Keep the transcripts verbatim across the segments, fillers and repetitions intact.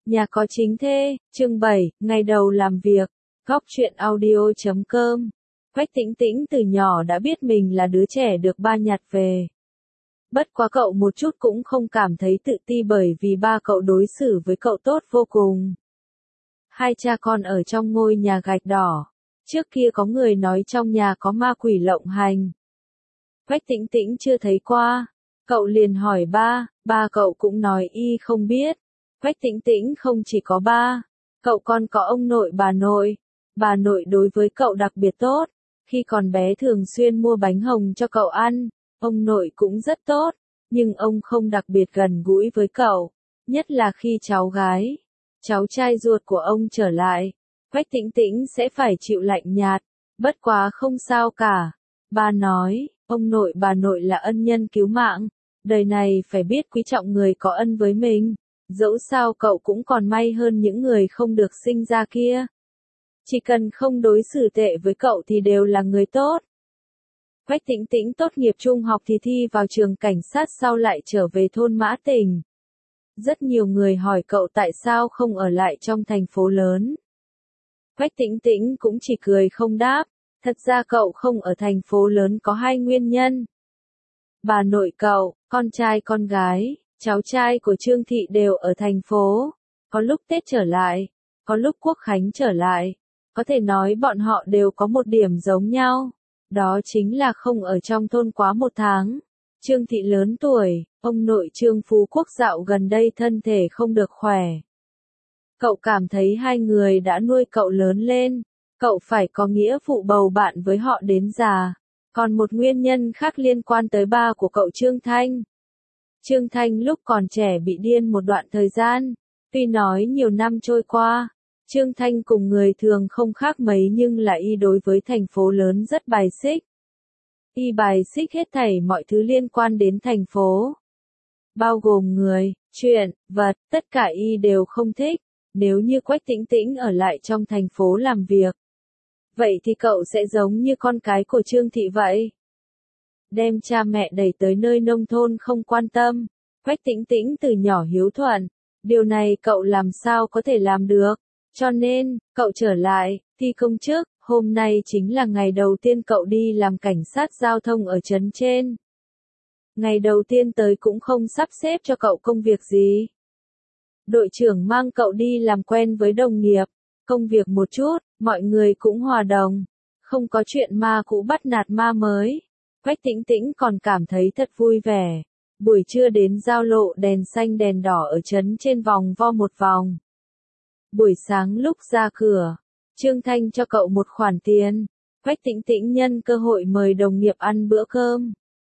Nhà có chính thê, chương bảy, ngày đầu làm việc, góc truyện audio chấm com. Quách Tĩnh Tĩnh từ nhỏ đã biết mình là đứa trẻ được ba nhặt về. Bất quá cậu một chút cũng không cảm thấy tự ti bởi vì ba cậu đối xử với cậu tốt vô cùng. Hai cha con ở trong ngôi nhà gạch đỏ. Trước kia có người nói trong nhà có ma quỷ lộng hành. Quách Tĩnh Tĩnh chưa thấy qua. Cậu liền hỏi ba, ba cậu cũng nói y không biết. Quách Tĩnh Tĩnh không chỉ có ba, cậu còn có ông nội bà nội. Bà nội đối với cậu đặc biệt tốt, khi còn bé thường xuyên mua bánh hồng cho cậu ăn. Ông nội cũng rất tốt, nhưng ông không đặc biệt gần gũi với cậu, nhất là khi cháu gái, cháu trai ruột của ông trở lại. Quách Tĩnh Tĩnh sẽ phải chịu lạnh nhạt, bất quá không sao cả. Ba nói, ông nội bà nội là ân nhân cứu mạng, đời này phải biết quý trọng người có ân với mình. Dẫu sao cậu cũng còn may hơn những người không được sinh ra kia. Chỉ cần không đối xử tệ với cậu thì đều là người tốt. Quách Tĩnh Tĩnh tốt nghiệp trung học thì thi vào trường cảnh sát, sau lại trở về thôn Mã Tỉnh. Rất nhiều người hỏi cậu tại sao không ở lại trong thành phố lớn. Quách Tĩnh Tĩnh cũng chỉ cười không đáp. Thật ra cậu không ở thành phố lớn có hai nguyên nhân. Bà nội cậu, con trai con gái, cháu trai của Trương Thị đều ở thành phố. Có lúc Tết trở lại, có lúc Quốc Khánh trở lại. Có thể nói bọn họ đều có một điểm giống nhau. Đó chính là không ở trong thôn quá một tháng. Trương Thị lớn tuổi, ông nội Trương Phú Quốc dạo gần đây thân thể không được khỏe. Cậu cảm thấy hai người đã nuôi cậu lớn lên, cậu phải có nghĩa vụ bầu bạn với họ đến già. Còn một nguyên nhân khác liên quan tới ba của cậu Trương Thanh. Trương Thanh lúc còn trẻ bị điên một đoạn thời gian. Tuy nói nhiều năm trôi qua, Trương Thanh cùng người thường không khác mấy nhưng là y đối với thành phố lớn rất bài xích. Y bài xích hết thảy mọi thứ liên quan đến thành phố. Bao gồm người, chuyện, vật, tất cả y đều không thích. Nếu như Quách Tĩnh Tĩnh ở lại trong thành phố làm việc, vậy thì cậu sẽ giống như con cái của Trương Thị vậy. Đem cha mẹ đẩy tới nơi nông thôn không quan tâm. Quách Tĩnh Tĩnh từ nhỏ hiếu thuận. Điều này cậu làm sao có thể làm được. Cho nên, cậu trở lại, thi công chức. Hôm nay chính là ngày đầu tiên cậu đi làm cảnh sát giao thông ở trấn trên. Ngày đầu tiên tới cũng không sắp xếp cho cậu công việc gì. Đội trưởng mang cậu đi làm quen với đồng nghiệp. Công việc một chút, mọi người cũng hòa đồng. Không có chuyện ma cũ bắt nạt ma mới. Quách Tĩnh Tĩnh còn cảm thấy thật vui vẻ. Buổi trưa đến giao lộ đèn xanh đèn đỏ ở trấn trên vòng vo một vòng. Buổi sáng lúc ra cửa, Trương Thanh cho cậu một khoản tiền. Quách Tĩnh Tĩnh nhân cơ hội mời đồng nghiệp ăn bữa cơm.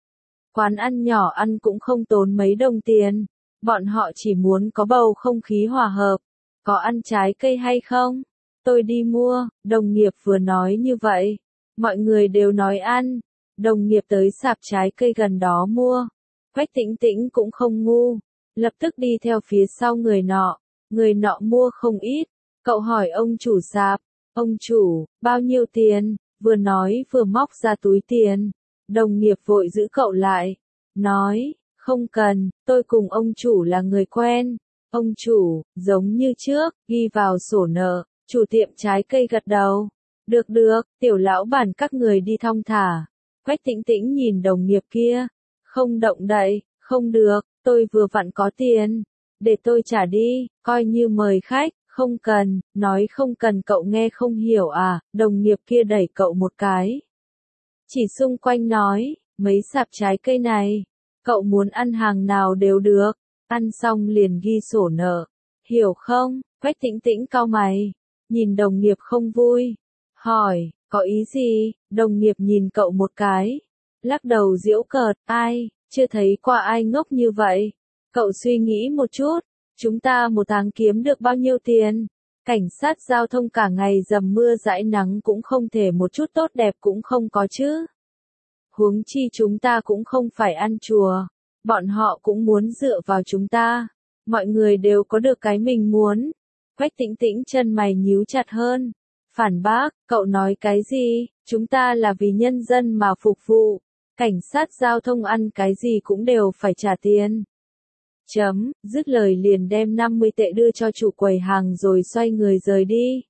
Quán ăn nhỏ ăn cũng không tốn mấy đồng tiền. Bọn họ chỉ muốn có bầu không khí hòa hợp. Có ăn trái cây hay không? Tôi đi mua. Đồng nghiệp vừa nói như vậy. Mọi người đều nói ăn. Đồng nghiệp tới sạp trái cây gần đó mua. Quách Tĩnh Tĩnh cũng không ngu. Lập tức đi theo phía sau người nọ. Người nọ mua không ít. Cậu hỏi ông chủ sạp. Ông chủ, bao nhiêu tiền? Vừa nói vừa móc ra túi tiền. Đồng nghiệp vội giữ cậu lại. Nói, không cần, tôi cùng ông chủ là người quen. Ông chủ, giống như trước, ghi vào sổ nợ. Chủ tiệm trái cây gật đầu. Được được, tiểu lão bản các người đi thong thả. Quách Tĩnh Tĩnh nhìn đồng nghiệp kia. Không động đậy, không được, tôi vừa vặn có tiền. Để tôi trả đi, coi như mời khách, không cần, nói không cần cậu nghe không hiểu à, đồng nghiệp kia đẩy cậu một cái. Chỉ xung quanh nói, mấy sạp trái cây này, cậu muốn ăn hàng nào đều được, ăn xong liền ghi sổ nợ, hiểu không? Quách Tĩnh Tĩnh cau mày, nhìn đồng nghiệp không vui, hỏi, có ý gì? Đồng nghiệp nhìn cậu một cái, lắc đầu giễu cợt, ai, chưa thấy qua ai ngốc như vậy. Cậu suy nghĩ một chút, chúng ta một tháng kiếm được bao nhiêu tiền? Cảnh sát giao thông cả ngày dầm mưa dãi nắng cũng không thể một chút tốt đẹp cũng không có chứ. Huống chi chúng ta cũng không phải ăn chùa, bọn họ cũng muốn dựa vào chúng ta. Mọi người đều có được cái mình muốn. Quách Tĩnh Tĩnh chân mày nhíu chặt hơn. Phản bác, cậu nói cái gì? Chúng ta là vì nhân dân mà phục vụ. Cảnh sát giao thông ăn cái gì cũng đều phải trả tiền. Chấm, dứt lời liền đem năm mươi tệ đưa cho chủ quầy hàng rồi xoay người rời đi.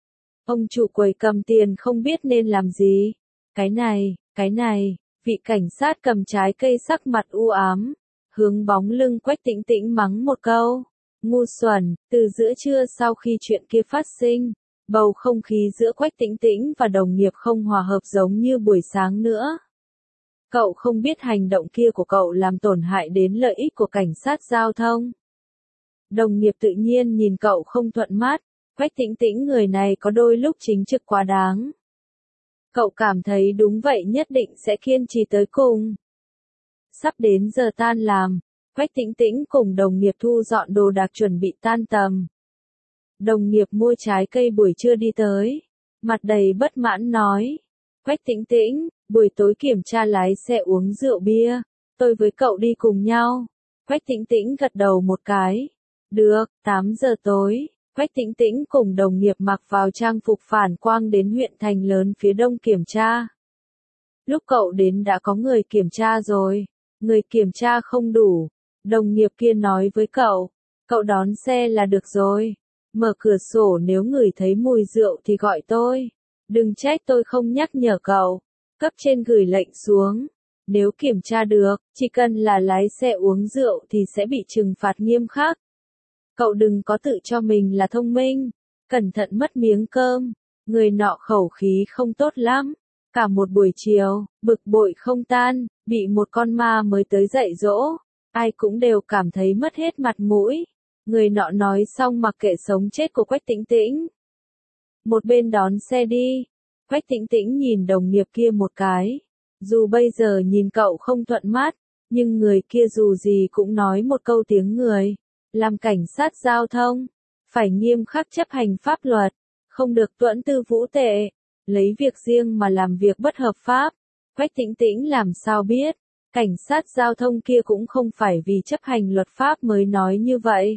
Ông chủ quầy cầm tiền không biết nên làm gì. Cái này, cái này, vị cảnh sát cầm trái cây sắc mặt u ám, hướng bóng lưng Quách Tĩnh Tĩnh mắng một câu. Ngu xuẩn, từ giữa trưa sau khi chuyện kia phát sinh, bầu không khí giữa Quách Tĩnh Tĩnh và đồng nghiệp không hòa hợp giống như buổi sáng nữa. Cậu không biết hành động kia của cậu làm tổn hại đến lợi ích của cảnh sát giao thông. Đồng nghiệp tự nhiên nhìn cậu không thuận mắt, Quách Tĩnh Tĩnh người này có đôi lúc chính trực quá đáng. Cậu cảm thấy đúng vậy nhất định sẽ kiên trì tới cùng. Sắp đến giờ tan làm, Quách Tĩnh Tĩnh cùng đồng nghiệp thu dọn đồ đạc chuẩn bị tan tầm. Đồng nghiệp mua trái cây buổi trưa đi tới, mặt đầy bất mãn nói. Quách Tĩnh Tĩnh, buổi tối kiểm tra lái xe uống rượu bia, tôi với cậu đi cùng nhau. Quách Tĩnh Tĩnh gật đầu một cái. Được, tám giờ tối, Quách Tĩnh Tĩnh cùng đồng nghiệp mặc vào trang phục phản quang đến huyện thành lớn phía đông kiểm tra. Lúc cậu đến đã có người kiểm tra rồi, người kiểm tra không đủ. Đồng nghiệp kia nói với cậu, cậu đón xe là được rồi. Mở cửa sổ nếu ngửi thấy mùi rượu thì gọi tôi. Đừng trách tôi không nhắc nhở cậu. Cấp trên gửi lệnh xuống. Nếu kiểm tra được, chỉ cần là lái xe uống rượu thì sẽ bị trừng phạt nghiêm khắc. Cậu đừng có tự cho mình là thông minh. Cẩn thận mất miếng cơm. Người nọ khẩu khí không tốt lắm. Cả một buổi chiều, bực bội không tan, bị một con ma mới tới dạy dỗ. Ai cũng đều cảm thấy mất hết mặt mũi. Người nọ nói xong mặc kệ sống chết của Quách Tĩnh Tĩnh. Một bên đón xe đi. Quách Tĩnh Tĩnh nhìn đồng nghiệp kia một cái. Dù bây giờ nhìn cậu không thuận mắt, nhưng người kia dù gì cũng nói một câu tiếng người. Làm cảnh sát giao thông, phải nghiêm khắc chấp hành pháp luật, không được tuẫn tư vũ tệ, lấy việc riêng mà làm việc bất hợp pháp. Quách Tĩnh Tĩnh làm sao biết, cảnh sát giao thông kia cũng không phải vì chấp hành luật pháp mới nói như vậy.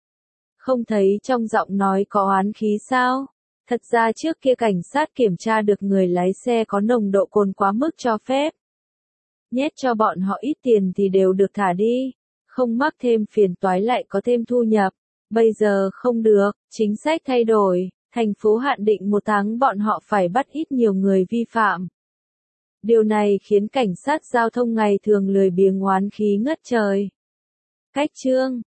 Không thấy trong giọng nói có oán khí sao? Thật ra trước kia cảnh sát kiểm tra được người lái xe có nồng độ cồn quá mức cho phép. Nhét cho bọn họ ít tiền thì đều được thả đi, không mắc thêm phiền toái lại có thêm thu nhập. Bây giờ không được, chính sách thay đổi, thành phố hạn định một tháng bọn họ phải bắt ít nhiều người vi phạm. Điều này khiến cảnh sát giao thông ngày thường lười biếng oán khí ngất trời. Cách chương